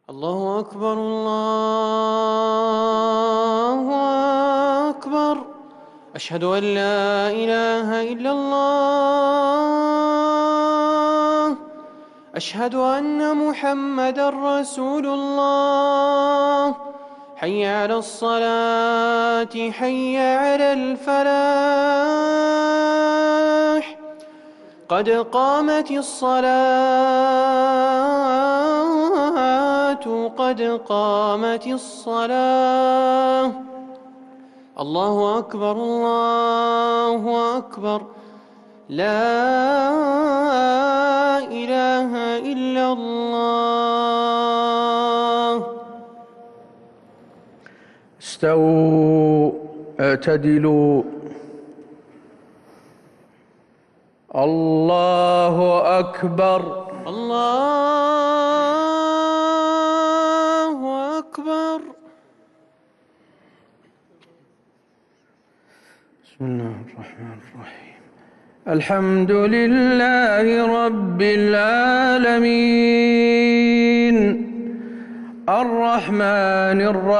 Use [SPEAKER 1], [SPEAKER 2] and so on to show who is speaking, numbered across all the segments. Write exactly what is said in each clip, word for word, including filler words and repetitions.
[SPEAKER 1] الله أكبر الله أكبر. أشهد أن لا إله إلا الله. أشهد أن محمدًا رسول الله. حي على الصلاة حي على الفلاح. قد قامت الصلاة قد قامت الصلاة. الله أكبر الله أكبر. لا إله إلا الله.
[SPEAKER 2] استووا اعتدلوا. الله أكبر
[SPEAKER 1] الله أكبر.
[SPEAKER 2] بسم الله الرحمن الرحيم. الحمد لله رب العالمين الرحمن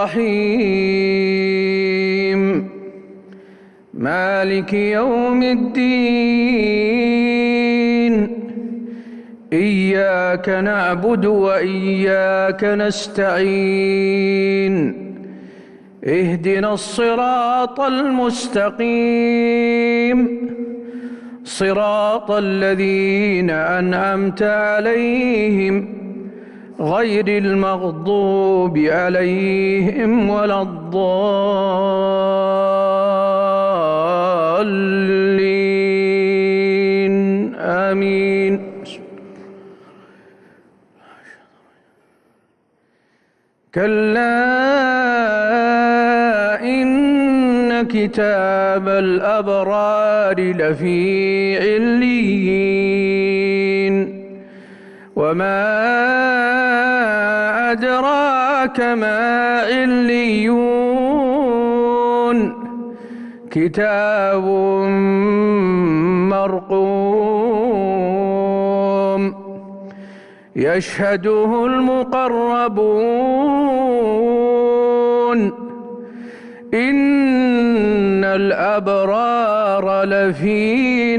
[SPEAKER 2] الرحيم مالك يوم الدين. إياك نعبد وإياك نستعين. اهدنا الصراط المستقيم صراط الذين أنعمت عليهم غير المغضوب عليهم ولا الضالين. آمين. كلا إن كتاب الأبرار لفي عليين. وما أدراك ما عليون. كتاب مرقوم يشهده المقربون. إن الأبرار لفي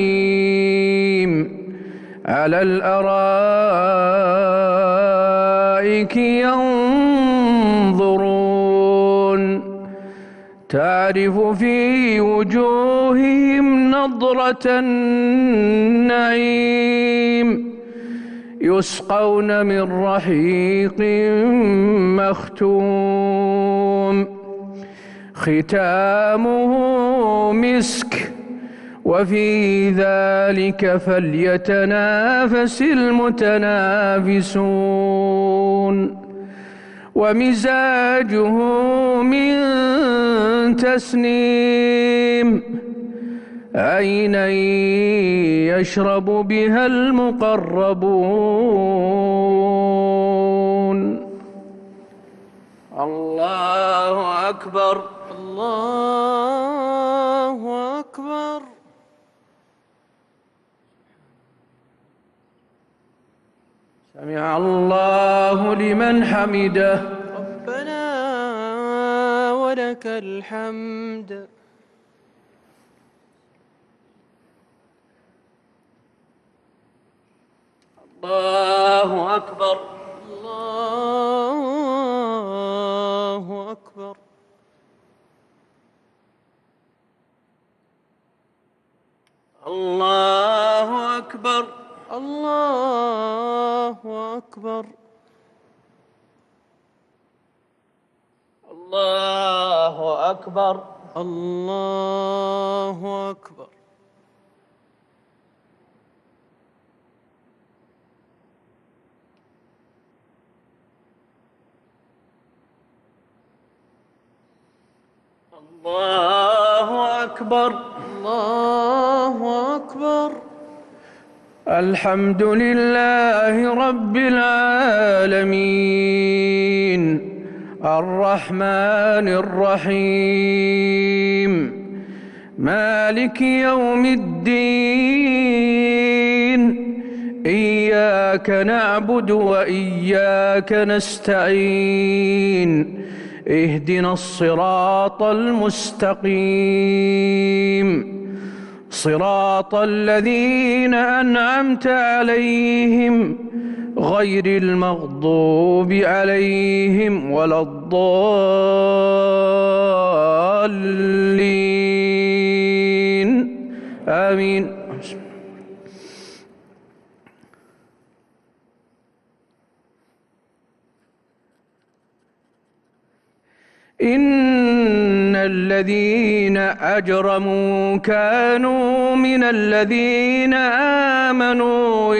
[SPEAKER 2] نعيم على الأرائك ينظرون. تعرف في وجوههم نضرة النعيم. يسقون من رحيق مختوم ختامه مسك. وفي ذلك فليتنافس المتنافسون. ومزاجه من تسنيم. عينا يشرب بها المقربون. الله أكبر
[SPEAKER 1] الله أكبر.
[SPEAKER 2] سمع الله لمن حمده.
[SPEAKER 1] ربنا ولك الحمد.
[SPEAKER 2] الله أكبر
[SPEAKER 1] الله أكبر.
[SPEAKER 2] الله أكبر
[SPEAKER 1] الله أكبر.
[SPEAKER 2] الله أكبر
[SPEAKER 1] الله أكبر.
[SPEAKER 2] الله أكبر
[SPEAKER 1] الله أكبر.
[SPEAKER 2] الحمد لله رب العالمين الرحمن الرحيم مالك يوم الدين. إياك نعبد وإياك نستعين اهدنا الصراط المستقيم صراط الذين أنعمت عليهم غير المغضوب عليهم ولا الضالين آمين. إن الذين أجرموا كانوا من الذين آمنوا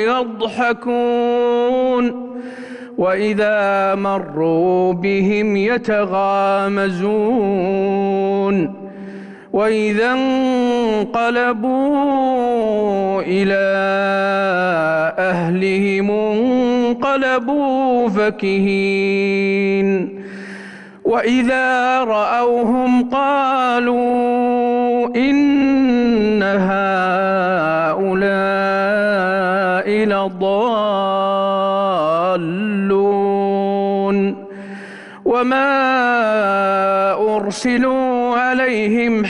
[SPEAKER 2] يضحكون وإذا مروا بهم يتغامزون وإذا انقلبوا إلى أهلهم انقلبوا فكهين وإذا رأوهم قالوا إن هؤلاء لضالون وما أرسلوا عليهم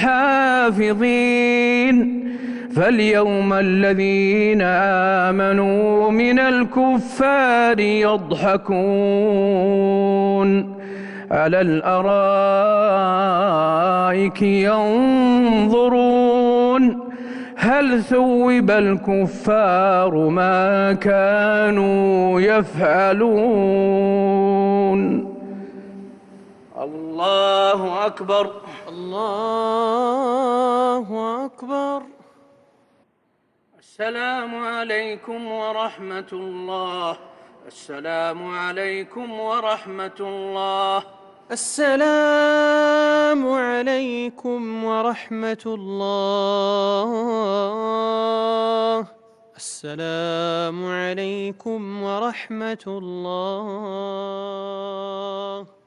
[SPEAKER 2] حافظين فاليوم الذين آمنوا من الكفار يضحكون على الأرائك ينظرون هل ثوب الكفار ما كانوا يفعلون. الله أكبر.
[SPEAKER 1] الله أكبر.
[SPEAKER 2] السلام عليكم ورحمة الله. السلام عليكم ورحمة الله.
[SPEAKER 1] السلام عليكم ورحمة الله. السلام عليكم ورحمة الله.